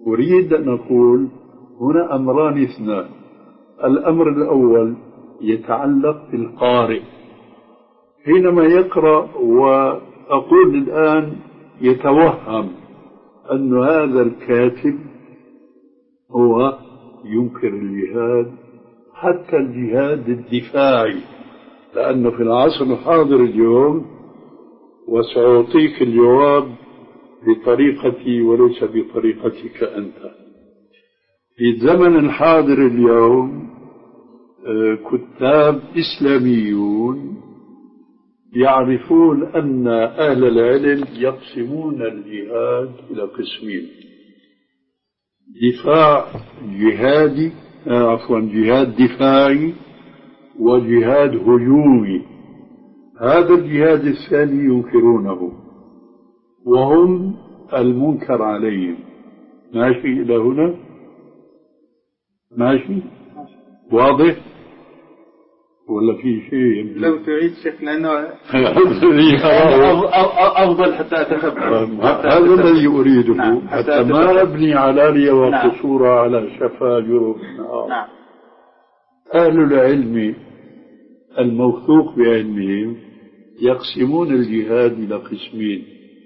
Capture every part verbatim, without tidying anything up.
أريد أن أقول هنا أمران اثنان. الأمر الأول يتعلق بالقارئ حينما يقرأ، وأقول الآن يتوهم أن هذا الكاتب هو ينكر الجهاد، حتى الجهاد الدفاعي، لأنه في العصر الحاضر اليوم، وسأعطيك الجواب بطريقتي وليس بطريقتك أنت. في الزمن الحاضر اليوم كتاب إسلاميون يعرفون أن أهل العلم يقسمون الجهاد إلى قسمين: دفاع جهادي عفوا جهاد دفاعي وجهاد هجومي. هذا الجهاد الثاني ينكرونه وهم المنكر عليهم. ماشي إلى هنا؟ ماشي؟ واضح؟ ولا في شيء؟ لو تعيد شيخ لأنه أفضل حتى أتخبر. هذا الذي أريده. نعم. حتى ما أبني علالي وقصورا. نعم. على شفا جرف. نعم. أهل العلم الموثوق بعلمهم يقسمون الجهاد إلى قسمين: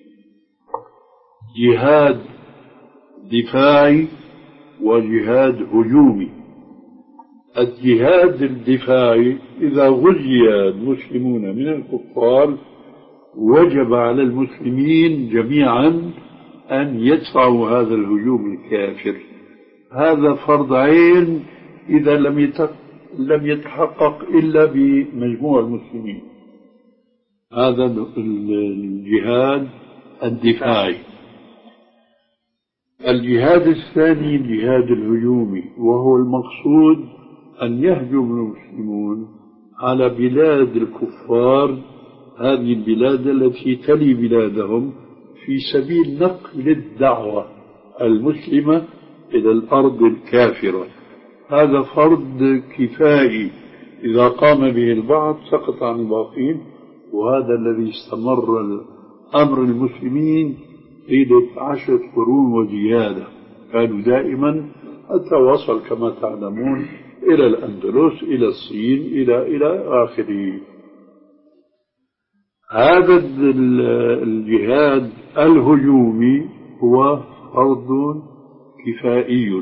جهاد دفاعي وجهاد هجومي. الجهاد الدفاعي إذا غزي المسلمون من الكفار وجب على المسلمين جميعا أن يدفعوا هذا الهجوم الكافر. هذا فرض عين إذا لم لم يتحقق إلا بمجموع المسلمين. هذا الجهاد الدفاعي. الجهاد الثاني الجهاد الهجومي، وهو المقصود أن يهجم المسلمون على بلاد الكفار، هذه البلاد التي تلي بلادهم، في سبيل نقل الدعوة المسلمة إلى الأرض الكافرة. هذا فرض كفائي، إذا قام به البعض سقط عن الباقين، وهذا الذي استمر أمر المسلمين طيلة عشرة قرون وزيادة. كانوا دائما حتى وصل كما تعلمون إلى الأندلس، إلى الصين، إلى إلى آخره. هذا الجهاد الهجومي هو فرض كفائي.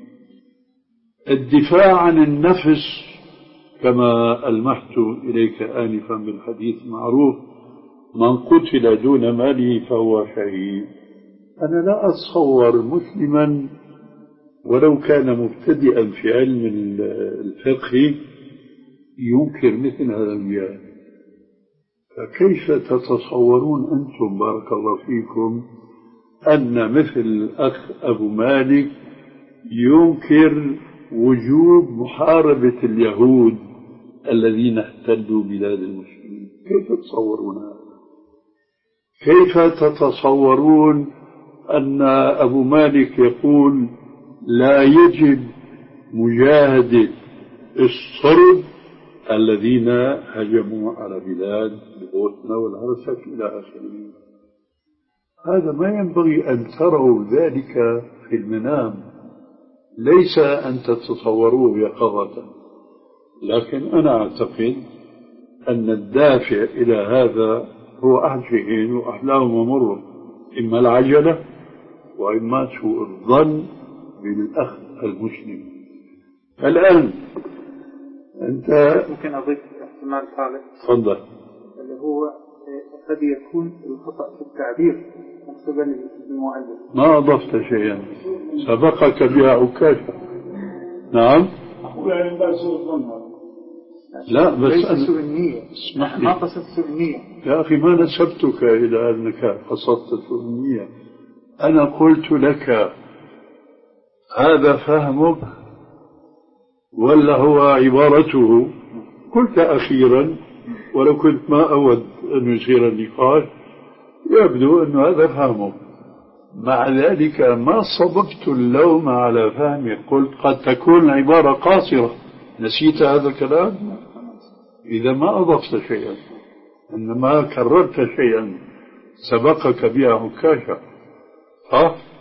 الدفاع عن النفس كما ألمحت إليك آنفا بالحديث معروف: من قتل دون ماله فهو شهيد. أنا لا أتصور مسلما ولو كان مبتدئا في علم الفقه ينكر مثل هذا الجهاد. فكيف تتصورون أنتم بارك الله فيكم أن مثل الأخ أبو مالك ينكر وجوب محاربة اليهود الذين احتلوا بلاد المسلمين؟ كيف تتصورون هذا؟ كيف تتصورون أن أبو مالك يقول لا يجب مجاهدة الصرب الذين هجموا على بلاد البوسنة والهرسك إلى آخره؟ هذا ما ينبغي أن تروا ذلك في المنام، ليس أن تتصوروه يقظة. لكن أنا أعتقد أن الدافع إلى هذا هو أحد شيئين وأحلاهما مر: إما العجلة وإما سوء الظن بالأخ المسلم. الآن أنت ممكن أضيف احتمال ثالث؟ تفضل. اللي هو قد يكون الخطأ في التعبير من قبل المؤلف. ما أضفت شيئا، سبقك بها عكاشة. نعم. لا بس ليس سوء النية. اسمح لي. ما قصدت سوء النية يا أخي، ما نسبتك إلى أنك قصدت سوء النية. أنا قلت لك هذا فهمك ولا هو عبارته؟ قلت أخيرا، ولو كنت ما أود أن يصير النقاش، يبدو أن هذا فهمك. مع ذلك ما صببت اللوم على فهمك، قلت قد تكون عبارة قاصرة. نسيت هذا الكلام؟ إذا ما أضفت شيئا، إنما كررت شيئا سبقك بها عكاشة. ها؟